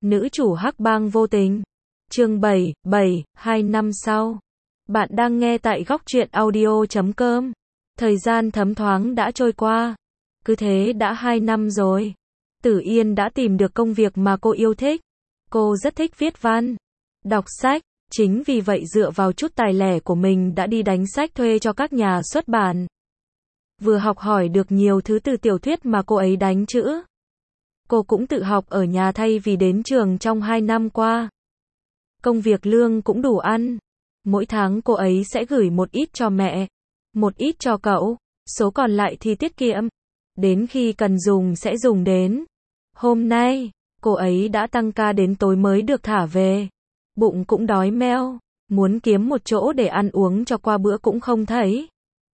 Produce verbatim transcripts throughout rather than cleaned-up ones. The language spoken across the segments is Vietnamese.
Nữ chủ hắc bang vô tình. Chương bảy, bảy, hai năm sau. Bạn đang nghe tại góc truyện audio chấm com. Thời gian thấm thoáng đã trôi qua. Cứ thế đã hai năm rồi. Tử Yên đã tìm được công việc mà cô yêu thích. Cô rất thích viết văn, đọc sách. Chính vì vậy dựa vào chút tài lẻ của mình đã đi đánh sách thuê cho các nhà xuất bản. Vừa học hỏi được nhiều thứ từ tiểu thuyết mà cô ấy đánh chữ. Cô cũng tự học ở nhà thay vì đến trường trong hai năm qua. Công việc lương cũng đủ ăn. Mỗi tháng cô ấy sẽ gửi một ít cho mẹ, một ít cho cậu, số còn lại thì tiết kiệm. Đến khi cần dùng sẽ dùng đến. Hôm nay, cô ấy đã tăng ca đến tối mới được thả về. Bụng cũng đói meo, muốn kiếm một chỗ để ăn uống cho qua bữa cũng không thấy.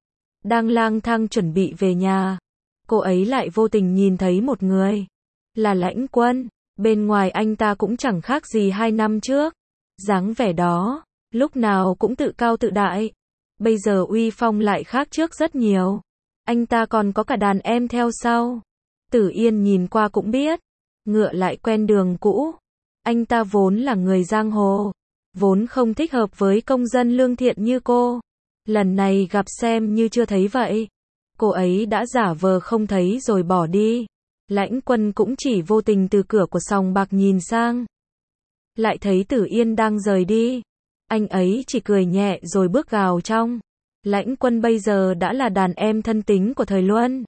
Đang lang thang chuẩn bị về nhà, cô ấy lại vô tình nhìn thấy một người. Là Lãnh Quân. Bên ngoài anh ta cũng chẳng khác gì hai năm trước. Dáng vẻ đó, lúc nào cũng tự cao tự đại. Bây giờ uy phong lại khác trước rất nhiều. Anh ta còn có cả đàn em theo sau. Tử Yên nhìn qua cũng biết. Ngựa lại quen đường cũ. Anh ta vốn là người giang hồ. Vốn không thích hợp với công dân lương thiện như cô. Lần này gặp xem như chưa thấy vậy. Cô ấy đã giả vờ không thấy rồi bỏ đi. Lãnh Quân cũng chỉ vô tình từ cửa của sòng bạc nhìn sang. Lại thấy Tử Yên đang rời đi. Anh ấy chỉ cười nhẹ rồi bước vào trong. Lãnh Quân bây giờ đã là đàn em thân tín của thời Luân.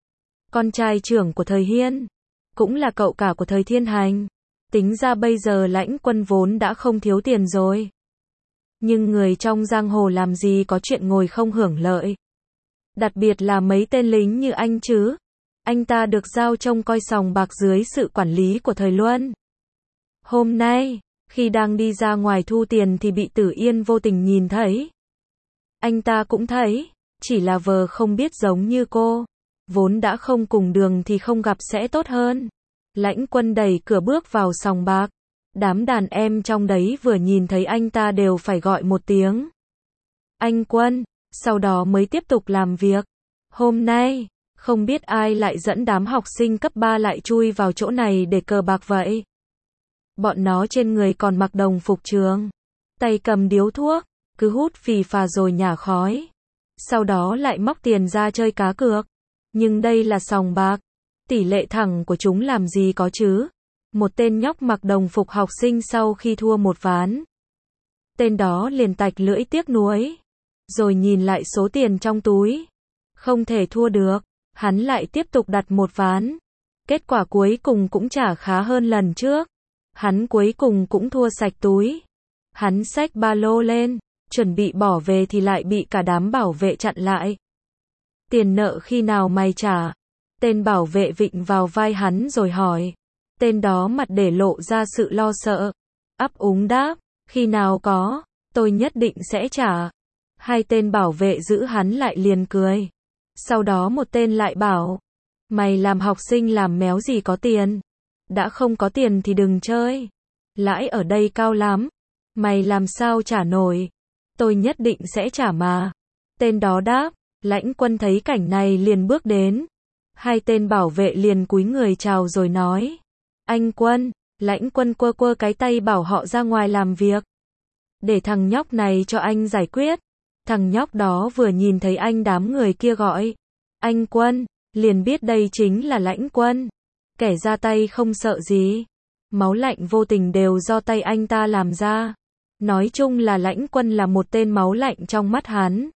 Con trai trưởng của thời Hiên. Cũng là cậu cả của thời Thiên Hành. Tính ra bây giờ Lãnh Quân vốn đã không thiếu tiền rồi. Nhưng người trong giang hồ làm gì có chuyện ngồi không hưởng lợi. Đặc biệt là mấy tên lính như anh chứ. Anh ta được giao trông coi sòng bạc dưới sự quản lý của thời Luân. Hôm nay, khi đang đi ra ngoài thu tiền thì bị Tử Yên vô tình nhìn thấy. Anh ta cũng thấy, chỉ là vờ không biết giống như cô. Vốn đã không cùng đường thì không gặp sẽ tốt hơn. Lãnh Quân đẩy cửa bước vào sòng bạc. Đám đàn em trong đấy vừa nhìn thấy anh ta đều phải gọi một tiếng. Anh Quân, sau đó mới tiếp tục làm việc. Hôm nay, không biết ai lại dẫn đám học sinh cấp ba lại chui vào chỗ này để cờ bạc vậy. Bọn nó trên người còn mặc đồng phục trường. Tay cầm điếu thuốc, cứ hút phì phà rồi nhả khói. Sau đó lại móc tiền ra chơi cá cược. Nhưng đây là sòng bạc. Tỷ lệ thẳng của chúng làm gì có chứ. Một tên nhóc mặc đồng phục học sinh sau khi thua một ván. Tên đó liền tạch lưỡi tiếc nuối. Rồi nhìn lại số tiền trong túi. Không thể thua được. Hắn lại tiếp tục đặt một ván. Kết quả cuối cùng cũng chả khá hơn lần trước. Hắn cuối cùng cũng thua sạch túi. Hắn xách ba lô lên, chuẩn bị bỏ về thì lại bị cả đám bảo vệ chặn lại. Tiền nợ khi nào mày trả? Tên bảo vệ vịn vào vai hắn rồi hỏi. Tên đó mặt để lộ ra sự lo sợ. Ấp úng đáp, khi nào có, tôi nhất định sẽ trả. Hai tên bảo vệ giữ hắn lại liền cười. Sau đó một tên lại bảo, mày làm học sinh làm méo gì có tiền. Đã không có tiền thì đừng chơi. Lãi ở đây cao lắm. Mày làm sao trả nổi. Tôi nhất định sẽ trả mà. Tên đó đáp. Lãnh Quân thấy cảnh này liền bước đến. Hai tên bảo vệ liền cúi người chào rồi nói. Anh Quân. Lãnh Quân quơ quơ cái tay bảo họ ra ngoài làm việc. Để thằng nhóc này cho anh giải quyết. Thằng nhóc đó vừa nhìn thấy anh đám người kia gọi. Anh Quân. Liền biết đây chính là Lãnh Quân. Kẻ ra tay không sợ gì. Máu lạnh vô tình đều do tay anh ta làm ra. Nói chung là Lãnh Quân là một tên máu lạnh trong mắt hắn.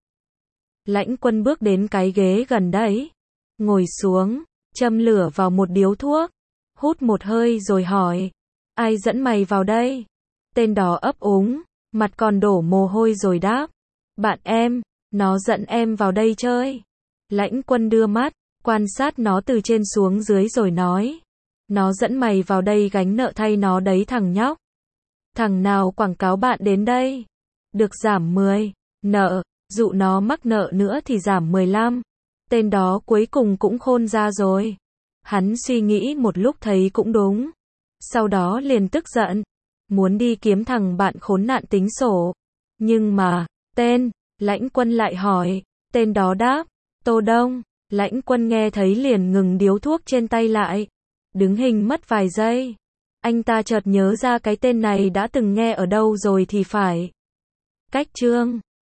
Lãnh Quân bước đến cái ghế gần đấy. Ngồi xuống, châm lửa vào một điếu thuốc. Hút một hơi rồi hỏi. Ai dẫn mày vào đây? Tên đó ấp úng, mặt còn đổ mồ hôi rồi đáp. Bạn em, nó dẫn em vào đây chơi. Lãnh Quân đưa mắt, quan sát nó từ trên xuống dưới rồi nói. Nó dẫn mày vào đây gánh nợ thay nó đấy thằng nhóc. Thằng nào quảng cáo bạn đến đây? Được giảm mười, nợ, dụ nó mắc nợ nữa thì giảm mười lăm. Tên đó cuối cùng cũng khôn ra rồi. Hắn suy nghĩ một lúc thấy cũng đúng. Sau đó liền tức giận. Muốn đi kiếm thằng bạn khốn nạn tính sổ. Nhưng mà, tên, Lãnh Quân lại hỏi. Tên đó đáp, Tô Đông. Lãnh Quân nghe thấy liền ngừng điếu thuốc trên tay lại. Đứng hình mất vài giây. Anh ta chợt nhớ ra cái tên này đã từng nghe ở đâu rồi thì phải. Cách Trương